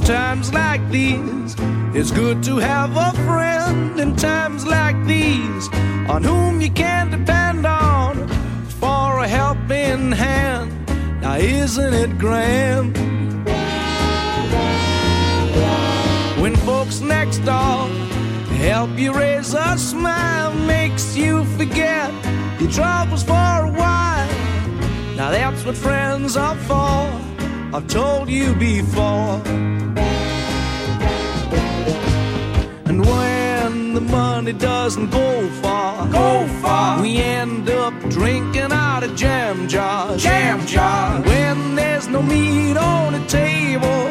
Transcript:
times like these, it's good to have a friend in times like these, on whom you can depend on for a helping hand. Now isn't it grand when folks next door help you raise a smile, makes you forget your troubles for a while? Now that's what friends are for, I've told you before. And when the money doesn't go far, we end up drinking out of jam jars. When there's no meat on the table,